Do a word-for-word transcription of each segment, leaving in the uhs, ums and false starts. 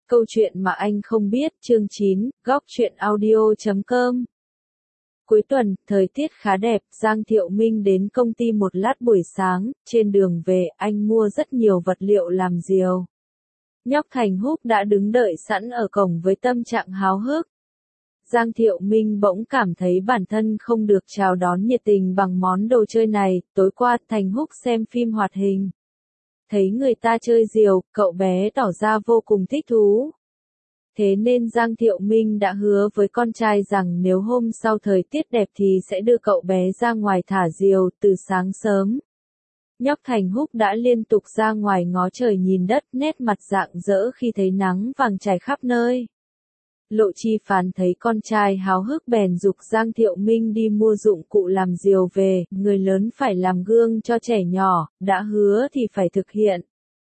Câu chuyện mà anh không biết, chương chín, góc truyện audio chấm com. Cuối tuần, thời tiết khá đẹp, Giang Thiệu Minh đến công ty một lát buổi sáng, trên đường về, anh mua rất nhiều vật liệu làm diều. Nhóc Thành Húc đã đứng đợi sẵn ở cổng với tâm trạng háo hức. Giang Thiệu Minh bỗng cảm thấy bản thân không được chào đón nhiệt tình bằng món đồ chơi này. Tối qua, Thành Húc xem phim hoạt hình. Thấy người ta chơi diều, cậu bé tỏ ra vô cùng thích thú. Thế nên Giang Thiệu Minh đã hứa với con trai rằng nếu hôm sau thời tiết đẹp thì sẽ đưa cậu bé ra ngoài thả diều từ sáng sớm. Nhóc Thành Húc đã liên tục ra ngoài ngó trời nhìn đất, nét mặt rạng rỡ khi thấy nắng vàng trải khắp nơi. Lộ Chi Phán thấy con trai háo hức bèn giục Giang Thiệu Minh đi mua dụng cụ làm diều về, người lớn phải làm gương cho trẻ nhỏ, đã hứa thì phải thực hiện.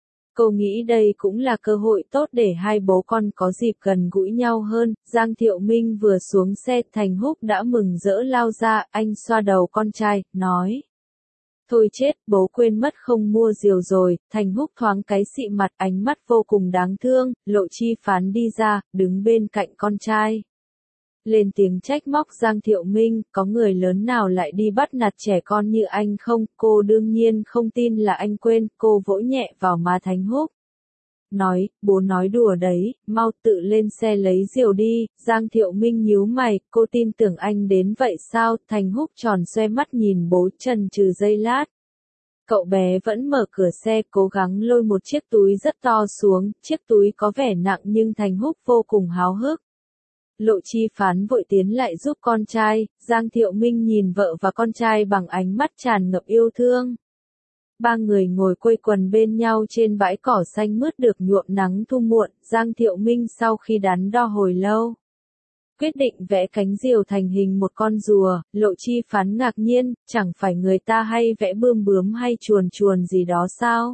Cô nghĩ đây cũng là cơ hội tốt để hai bố con có dịp gần gũi nhau hơn. Giang Thiệu Minh vừa xuống xe, Thành Húc đã mừng rỡ lao ra, anh xoa đầu con trai, nói. Thôi chết, bố quên mất không mua diều rồi. Thành Húc thoáng cái xị mặt, ánh mắt vô cùng đáng thương. Lộ Chi Phán đi ra, đứng bên cạnh con trai. Lên tiếng trách móc Giang Thiệu Minh, có người lớn nào lại đi bắt nạt trẻ con như anh không? Cô đương nhiên không tin là anh quên, cô vỗ nhẹ vào má Thành Húc. Nói, bố nói đùa đấy, mau tự lên xe lấy diều đi. Giang Thiệu Minh nhíu mày, cô tin tưởng anh đến vậy sao? Thành Húc tròn xoe mắt nhìn bố, chần chừ giây lát. Cậu bé vẫn mở cửa xe, cố gắng lôi một chiếc túi rất to xuống, chiếc túi có vẻ nặng nhưng Thành Húc vô cùng háo hức. Lộ Chi Phán vội tiến lại giúp con trai. Giang Thiệu Minh nhìn vợ và con trai bằng ánh mắt tràn ngập yêu thương. Ba người ngồi quây quần bên nhau trên bãi cỏ xanh mướt được nhuộm nắng thu muộn. Giang Thiệu Minh sau khi đắn đo hồi lâu, quyết định vẽ cánh diều thành hình một con rùa. Lộ Chi Phán ngạc nhiên, chẳng phải người ta hay vẽ bươm bướm hay chuồn chuồn gì đó sao?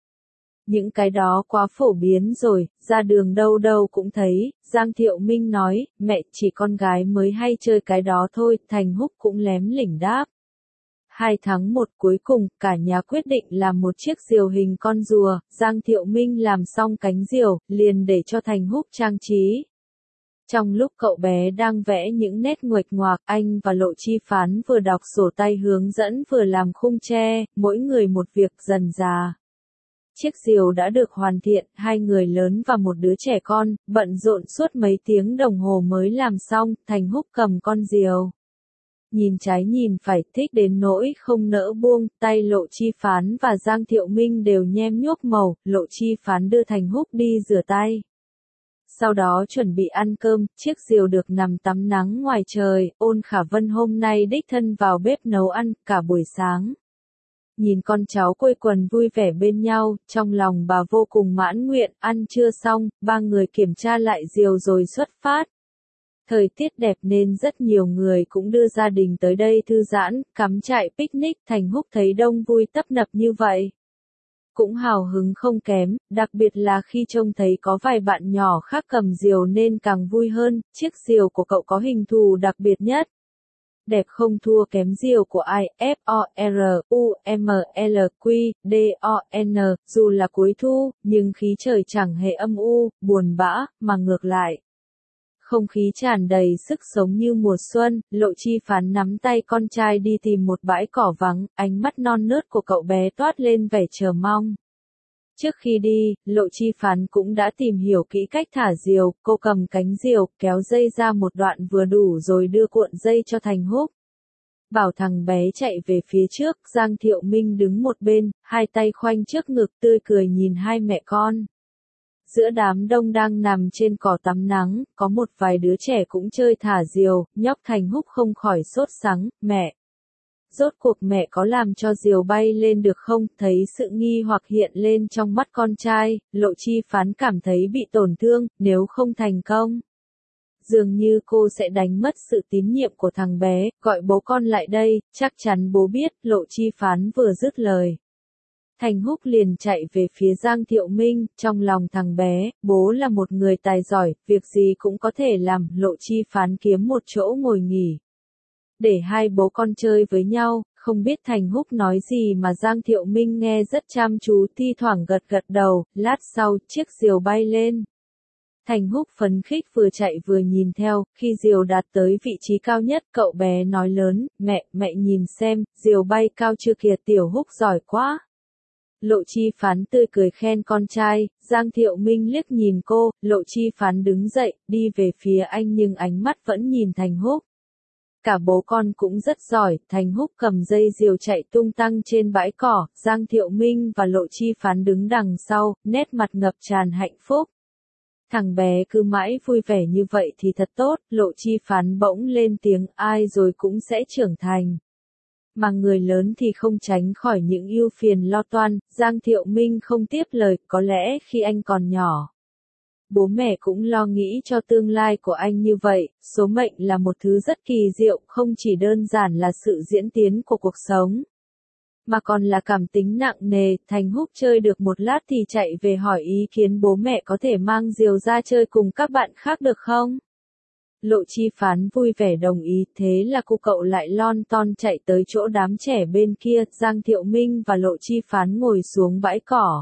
Những cái đó quá phổ biến rồi, ra đường đâu đâu cũng thấy. Giang Thiệu Minh nói, mẹ, chỉ con gái mới hay chơi cái đó thôi. Thành Húc cũng lém lỉnh đáp. hai tháng một cuối cùng, cả nhà quyết định làm một chiếc diều hình con rùa. Giang Thiệu Minh làm xong cánh diều, liền để cho Thành Húc trang trí. Trong lúc cậu bé đang vẽ những nét nguệch ngoạc, anh và Lộ Chi Phán vừa đọc sổ tay hướng dẫn vừa làm khung tre, mỗi người một việc. Dần dà, chiếc diều đã được hoàn thiện, hai người lớn và một đứa trẻ con, bận rộn suốt mấy tiếng đồng hồ mới làm xong. Thành Húc cầm con diều, nhìn trái nhìn phải, thích đến nỗi không nỡ buông. Tay Lộ Chi Phán và Giang Thiệu Minh đều nhem nhuốc màu. Lộ Chi Phán đưa Thành Húc đi rửa tay, sau đó chuẩn bị ăn cơm. Chiếc diều được nằm tắm nắng ngoài trời. Ôn Khả Vân hôm nay đích thân vào bếp nấu ăn cả buổi sáng. Nhìn con cháu quây quần vui vẻ bên nhau, trong lòng bà vô cùng mãn nguyện. Ăn trưa xong, ba người kiểm tra lại diều rồi xuất phát. Thời tiết đẹp nên rất nhiều người cũng đưa gia đình tới đây thư giãn, cắm trại picnic. Thành Húc thấy đông vui tấp nập như vậy, cũng hào hứng không kém, đặc biệt là khi trông thấy có vài bạn nhỏ khác cầm diều nên càng vui hơn. Chiếc diều của cậu có hình thù đặc biệt nhất, đẹp không thua kém diều của ai. F O R U M L Q D O N. Dù là cuối thu, nhưng khí trời chẳng hề âm u, buồn bã, mà ngược lại, không khí tràn đầy sức sống như mùa xuân. Lộ Chi Phán nắm tay con trai đi tìm một bãi cỏ vắng, ánh mắt non nớt của cậu bé toát lên vẻ chờ mong. Trước khi đi, Lộ Chi Phán cũng đã tìm hiểu kỹ cách thả diều. Cô cầm cánh diều, kéo dây ra một đoạn vừa đủ rồi đưa cuộn dây cho Thành Húc, bảo thằng bé chạy về phía trước. Giang Thiệu Minh đứng một bên, hai tay khoanh trước ngực, tươi cười nhìn hai mẹ con. Giữa đám đông đang nằm trên cỏ tắm nắng, có một vài đứa trẻ cũng chơi thả diều. Nhóc Thành Húc không khỏi sốt sắng, mẹ, rốt cuộc mẹ có làm cho diều bay lên được không? Thấy sự nghi hoặc hiện lên trong mắt con trai, Lộ Chi Phán cảm thấy bị tổn thương. Nếu không thành công, dường như cô sẽ đánh mất sự tín nhiệm của thằng bé. Gọi bố con lại đây, chắc chắn bố biết. Lộ Chi Phán vừa dứt lời, Thành Húc liền chạy về phía Giang Thiệu Minh. Trong lòng thằng bé, bố là một người tài giỏi, việc gì cũng có thể làm. Lộ Chi Phán kiếm một chỗ ngồi nghỉ, để hai bố con chơi với nhau. Không biết Thành Húc nói gì mà Giang Thiệu Minh nghe rất chăm chú, thi thoảng gật gật đầu. Lát sau, chiếc diều bay lên. Thành Húc phấn khích vừa chạy vừa nhìn theo, khi diều đạt tới vị trí cao nhất, cậu bé nói lớn, mẹ, mẹ nhìn xem, diều bay cao chưa kìa, Tiểu Húc giỏi quá. Lộ Chi Phán tươi cười khen con trai, Giang Thiệu Minh liếc nhìn cô, Lộ Chi Phán đứng dậy, đi về phía anh nhưng ánh mắt vẫn nhìn Thành Húc. Cả bố con cũng rất giỏi, Thành Húc cầm dây diều chạy tung tăng trên bãi cỏ, Giang Thiệu Minh và Lộ Chi Phán đứng đằng sau, nét mặt ngập tràn hạnh phúc. Thằng bé cứ mãi vui vẻ như vậy thì thật tốt, Lộ Chi Phán bỗng lên tiếng, ai rồi cũng sẽ trưởng thành. Mà người lớn thì không tránh khỏi những ưu phiền lo toan, Giang Thiệu Minh không tiếp lời, có lẽ khi anh còn nhỏ. Bố mẹ cũng lo nghĩ cho tương lai của anh như vậy, số mệnh là một thứ rất kỳ diệu, không chỉ đơn giản là sự diễn tiến của cuộc sống. Mà còn là cảm tính nặng nề, Thành Húc chơi được một lát thì chạy về hỏi ý kiến bố mẹ có thể mang diều ra chơi cùng các bạn khác được không? Lộ Chi Phán vui vẻ đồng ý, thế là cô cậu lại lon ton chạy tới chỗ đám trẻ bên kia, Giang Thiệu Minh và Lộ Chi Phán ngồi xuống bãi cỏ.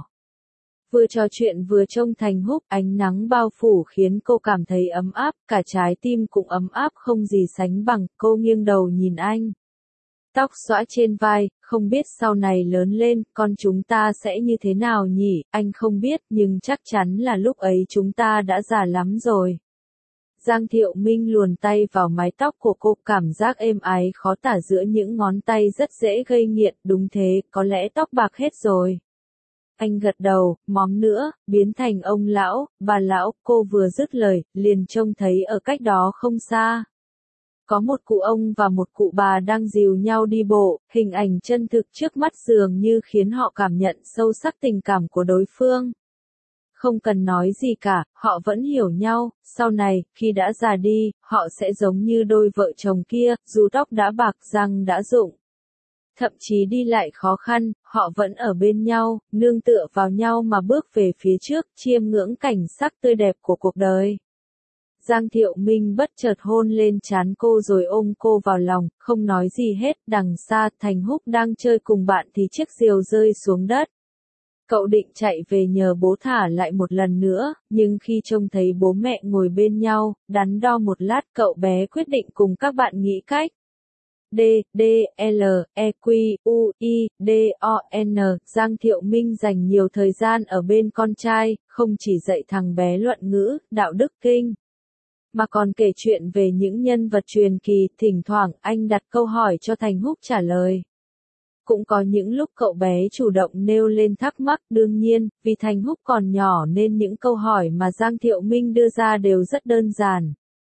Vừa trò chuyện vừa trông Thành Húc, ánh nắng bao phủ khiến cô cảm thấy ấm áp, cả trái tim cũng ấm áp không gì sánh bằng, cô nghiêng đầu nhìn anh. Tóc xõa trên vai, không biết sau này lớn lên, con chúng ta sẽ như thế nào nhỉ, anh không biết, nhưng chắc chắn là lúc ấy chúng ta đã già lắm rồi. Giang Thiệu Minh luồn tay vào mái tóc của cô, cảm giác êm ái khó tả giữa những ngón tay rất dễ gây nghiện, đúng thế, có lẽ tóc bạc hết rồi. Anh gật đầu, móm nữa, biến thành ông lão, bà lão, cô vừa dứt lời, liền trông thấy ở cách đó không xa. Có một cụ ông và một cụ bà đang dìu nhau đi bộ, hình ảnh chân thực trước mắt dường như khiến họ cảm nhận sâu sắc tình cảm của đối phương. Không cần nói gì cả, họ vẫn hiểu nhau, sau này, khi đã già đi, họ sẽ giống như đôi vợ chồng kia, dù tóc đã bạc răng đã rụng. Thậm chí đi lại khó khăn, họ vẫn ở bên nhau, nương tựa vào nhau mà bước về phía trước, chiêm ngưỡng cảnh sắc tươi đẹp của cuộc đời. Giang Thiệu Minh bất chợt hôn lên trán cô rồi ôm cô vào lòng, không nói gì hết, đằng xa, Thành Húc đang chơi cùng bạn thì chiếc diều rơi xuống đất. Cậu định chạy về nhờ bố thả lại một lần nữa, nhưng khi trông thấy bố mẹ ngồi bên nhau, đắn đo một lát cậu bé quyết định cùng các bạn nghĩ cách. D, D, L, E, Q, U, I, D, O, N, Giang Thiệu Minh dành nhiều thời gian ở bên con trai, không chỉ dạy thằng bé luận ngữ, đạo đức kinh, mà còn kể chuyện về những nhân vật truyền kỳ, thỉnh thoảng anh đặt câu hỏi cho Thành Húc trả lời. Cũng có những lúc cậu bé chủ động nêu lên thắc mắc, đương nhiên, vì Thành Húc còn nhỏ nên những câu hỏi mà Giang Thiệu Minh đưa ra đều rất đơn giản.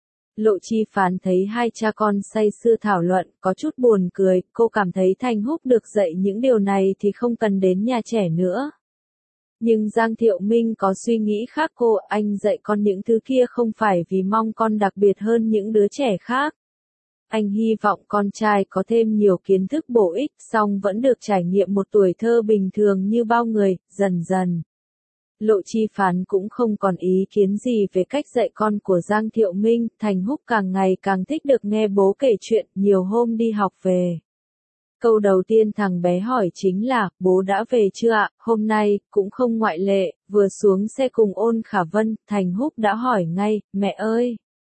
Lộ Chi Phán thấy hai cha con say sưa thảo luận, có chút buồn cười, cô cảm thấy Thành Húc được dạy những điều này thì không cần đến nhà trẻ nữa. Nhưng Giang Thiệu Minh có suy nghĩ khác cô, anh dạy con những thứ kia không phải vì mong con đặc biệt hơn những đứa trẻ khác. Anh hy vọng con trai có thêm nhiều kiến thức bổ ích, song vẫn được trải nghiệm một tuổi thơ bình thường như bao người, dần dần. Lộ Chi Phán cũng không còn ý kiến gì về cách dạy con của Giang Thiệu Minh, Thành Húc càng ngày càng thích được nghe bố kể chuyện, nhiều hôm đi học về. Câu đầu tiên thằng bé hỏi chính là, bố đã về chưa ạ? Hôm nay, cũng không ngoại lệ, vừa xuống xe cùng Ôn Khả Vân, Thành Húc đã hỏi ngay, mẹ ơi!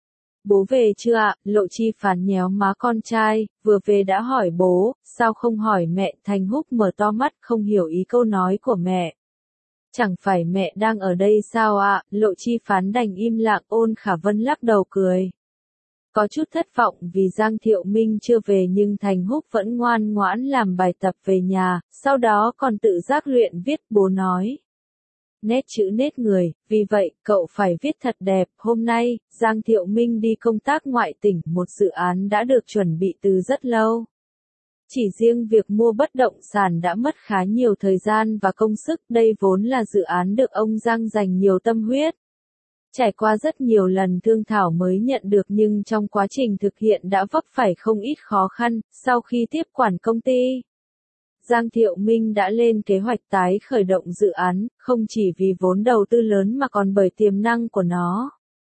Bố về chưa ạ? Lộ Chi Phán nhéo má con trai, vừa về đã hỏi bố, sao không hỏi mẹ? Thành Húc mở to mắt không hiểu ý câu nói của mẹ. Chẳng phải mẹ đang ở đây sao ạ? Lộ Chi Phán đành im lặng, Ôn Khả Vân lắc đầu cười. Có chút thất vọng vì Giang Thiệu Minh chưa về nhưng Thành Húc vẫn ngoan ngoãn làm bài tập về nhà, sau đó còn tự giác luyện viết, bố nói. Nét chữ nét người, vì vậy, cậu phải viết thật đẹp. Hôm nay, Giang Thiệu Minh đi công tác ngoại tỉnh, một dự án đã được chuẩn bị từ rất lâu. Chỉ riêng việc mua bất động sản đã mất khá nhiều thời gian và công sức, đây vốn là dự án được ông Giang dành nhiều tâm huyết. Trải qua rất nhiều lần thương thảo mới nhận được nhưng trong quá trình thực hiện đã vấp phải không ít khó khăn, sau khi tiếp quản công ty. Giang Thiệu Minh đã lên kế hoạch tái khởi động dự án, không chỉ vì vốn đầu tư lớn mà còn bởi tiềm năng của nó.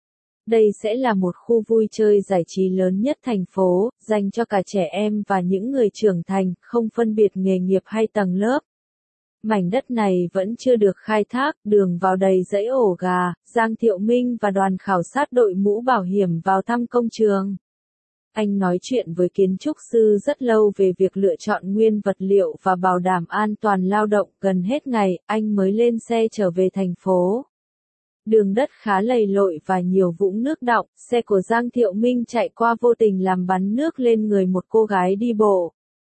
Đây sẽ là một khu vui chơi giải trí lớn nhất thành phố, dành cho cả trẻ em và những người trưởng thành, không phân biệt nghề nghiệp hay tầng lớp. Mảnh đất này vẫn chưa được khai thác, đường vào đầy dãy ổ gà, Giang Thiệu Minh và đoàn khảo sát đội mũ bảo hiểm vào thăm công trường. Anh nói chuyện với kiến trúc sư rất lâu về việc lựa chọn nguyên vật liệu và bảo đảm an toàn lao động, gần hết ngày, anh mới lên xe trở về thành phố. Đường đất khá lầy lội và nhiều vũng nước đọng, xe của Giang Thiệu Minh chạy qua vô tình làm bắn nước lên người một cô gái đi bộ.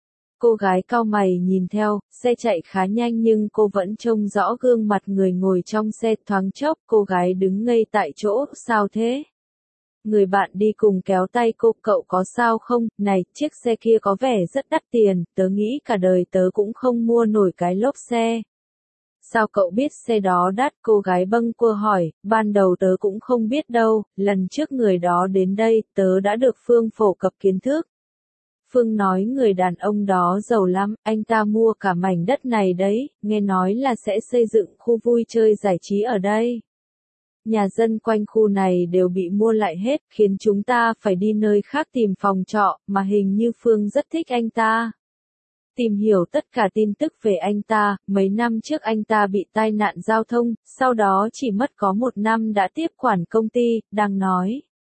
Cô gái cau mày nhìn theo, xe chạy khá nhanh nhưng cô vẫn trông rõ gương mặt người ngồi trong xe, thoáng chốc cô gái đứng ngây tại chỗ, sao thế? Người bạn đi cùng kéo tay cô, cậu có sao không? Này, chiếc xe kia có vẻ rất đắt tiền, tớ nghĩ cả đời tớ cũng không mua nổi cái lốp xe. Sao cậu biết xe đó đắt? Cô gái bâng quơ hỏi, ban đầu tớ cũng không biết đâu, lần trước người đó đến đây, tớ đã được Phương phổ cập kiến thức. Phương nói người đàn ông đó giàu lắm, anh ta mua cả mảnh đất này đấy, nghe nói là sẽ xây dựng khu vui chơi giải trí ở đây. Nhà dân quanh khu này đều bị mua lại hết, khiến chúng ta phải đi nơi khác tìm phòng trọ, mà hình như Phương rất thích anh ta. Tìm hiểu tất cả tin tức về anh ta, mấy năm trước anh ta bị tai nạn giao thông, sau đó chỉ mất có một năm đã tiếp quản công ty, đang nói.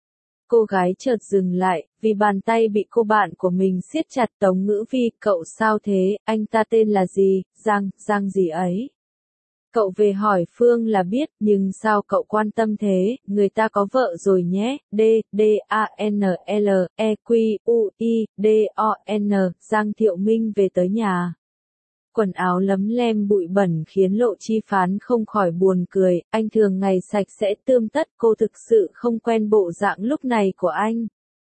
Cô gái chợt dừng lại, vì bàn tay bị cô bạn của mình siết chặt. Tống Ngữ Vi, cậu sao thế, anh ta tên là gì? Giang, Giang gì ấy? Cậu về hỏi Phương là biết, nhưng sao cậu quan tâm thế, người ta có vợ rồi nhé, D, D, A, N, L, E, Q, U, I, D, O, N, Giang Thiệu Minh về tới nhà. Quần áo lấm lem bụi bẩn khiến Lộ Chi Phán không khỏi buồn cười, anh thường ngày sạch sẽ tươm tất, cô thực sự không quen bộ dạng lúc này của anh.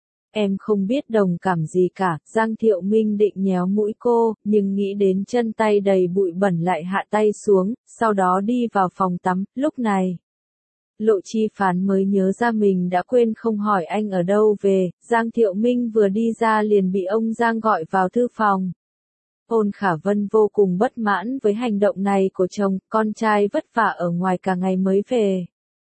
Em không biết đồng cảm gì cả, Giang Thiệu Minh định nhéo mũi cô, nhưng nghĩ đến chân tay đầy bụi bẩn lại hạ tay xuống, sau đó đi vào phòng tắm, lúc này. Lộ Chi Phán mới nhớ ra mình đã quên không hỏi anh ở đâu về, Giang Thiệu Minh vừa đi ra liền bị ông Giang gọi vào thư phòng. Ôn Khả Vân vô cùng bất mãn với hành động này của chồng, con trai vất vả ở ngoài cả ngày mới về.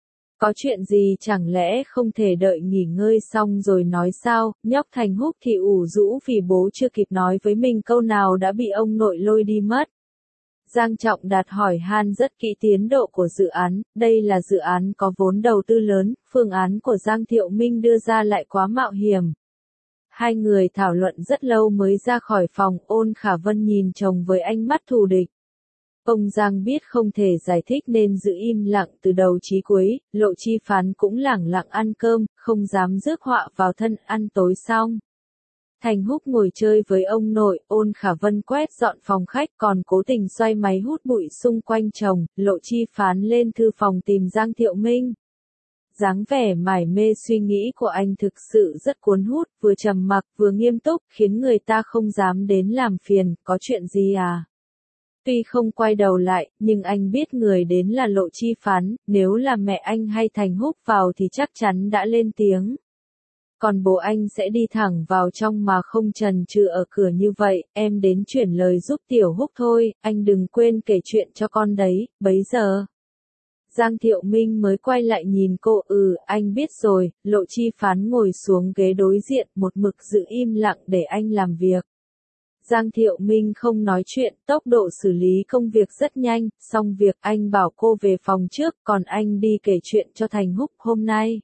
Có chuyện gì chẳng lẽ không thể đợi nghỉ ngơi xong rồi nói sao, nhóc Thành Húc thì ủ rũ vì bố chưa kịp nói với mình câu nào đã bị ông nội lôi đi mất. Giang Trọng Đạt hỏi han rất kỹ tiến độ của dự án, đây là dự án có vốn đầu tư lớn, phương án của Giang Thiệu Minh đưa ra lại quá mạo hiểm. Hai người thảo luận rất lâu mới ra khỏi phòng, Ôn Khả Vân nhìn chồng với ánh mắt thù địch. Ông Giang biết không thể giải thích nên giữ im lặng từ đầu chí cuối, Lộ Chi Phán cũng lẳng lặng ăn cơm, không dám rước họa vào thân. Ăn tối xong. Thành Húc ngồi chơi với ông nội, Ôn Khả Vân quét dọn phòng khách còn cố tình xoay máy hút bụi xung quanh chồng, Lộ Chi Phán lên thư phòng tìm Giang Thiệu Minh. Dáng vẻ mải mê suy nghĩ của anh thực sự rất cuốn hút, vừa trầm mặc vừa nghiêm túc, khiến người ta không dám đến làm phiền, có chuyện gì à? Tuy không quay đầu lại, nhưng anh biết người đến là Lộ Chi Phán, nếu là mẹ anh hay Thành Húc vào thì chắc chắn đã lên tiếng. Còn bố anh sẽ đi thẳng vào trong mà không chần chừ ở cửa như vậy, em đến chuyển lời giúp Tiểu Húc thôi, anh đừng quên kể chuyện cho con đấy, bấy giờ. Giang Thiệu Minh mới quay lại nhìn cô, ừ, anh biết rồi, Lộ Chi Phán ngồi xuống ghế đối diện, một mực giữ im lặng để anh làm việc. Giang Thiệu Minh không nói chuyện, tốc độ xử lý công việc rất nhanh, xong việc anh bảo cô về phòng trước, còn anh đi kể chuyện cho Thành Húc hôm nay.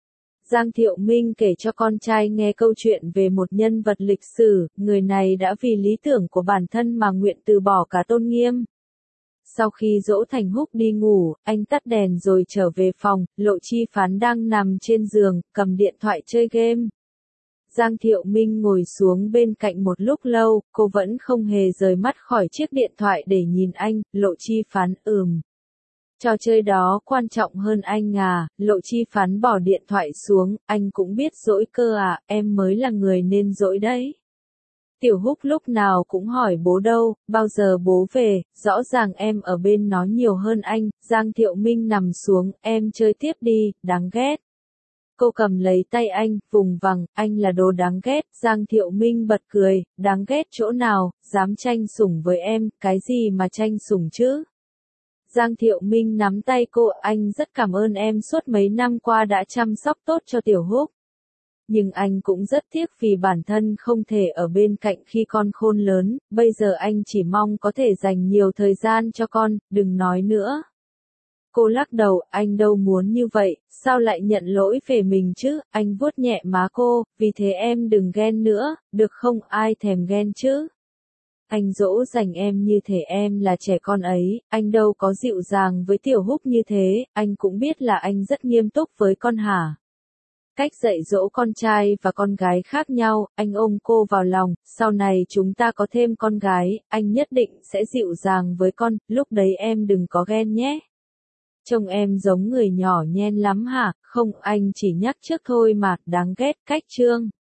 Giang Thiệu Minh kể cho con trai nghe câu chuyện về một nhân vật lịch sử, người này đã vì lý tưởng của bản thân mà nguyện từ bỏ cả tôn nghiêm. Sau khi dỗ Thành Húc đi ngủ, anh tắt đèn rồi trở về phòng, Lộ Chi Phán đang nằm trên giường, cầm điện thoại chơi game. Giang Thiệu Minh ngồi xuống bên cạnh một lúc lâu, cô vẫn không hề rời mắt khỏi chiếc điện thoại để nhìn anh, Lộ Chi Phán ừm. Trò chơi đó quan trọng hơn anh à, Lộ Chi Phán bỏ điện thoại xuống, anh cũng biết dỗi cơ à, em mới là người nên dỗi đấy. Tiểu Húc lúc nào cũng hỏi bố đâu, bao giờ bố về, rõ ràng em ở bên nó nhiều hơn anh, Giang Thiệu Minh nằm xuống, em chơi tiếp đi, đáng ghét. Cô cầm lấy tay anh, vùng vằng, anh là đồ đáng ghét, Giang Thiệu Minh bật cười, đáng ghét chỗ nào, dám tranh sủng với em, cái gì mà tranh sủng chứ? Giang Thiệu Minh nắm tay cô, anh rất cảm ơn em suốt mấy năm qua đã chăm sóc tốt cho Tiểu Húc. nhưng anh cũng rất tiếc vì bản thân không thể ở bên cạnh khi con khôn lớn, bây giờ anh chỉ mong có thể dành nhiều thời gian cho con, đừng nói nữa. Cô lắc đầu, anh đâu muốn như vậy, sao lại nhận lỗi về mình chứ, anh vuốt nhẹ má cô, vì thế em đừng ghen nữa, được không, ai thèm ghen chứ. Anh dỗ dành em như thể em là trẻ con ấy, anh đâu có dịu dàng với Tiểu Húc như thế, anh cũng biết là anh rất nghiêm túc với con hả. Cách dạy dỗ con trai và con gái khác nhau, anh ôm cô vào lòng, sau này chúng ta có thêm con gái, anh nhất định sẽ dịu dàng với con, lúc đấy em đừng có ghen nhé. Trông em giống người nhỏ nhen lắm hả, không anh chỉ nhắc trước thôi mà, đáng ghét, cách Trương.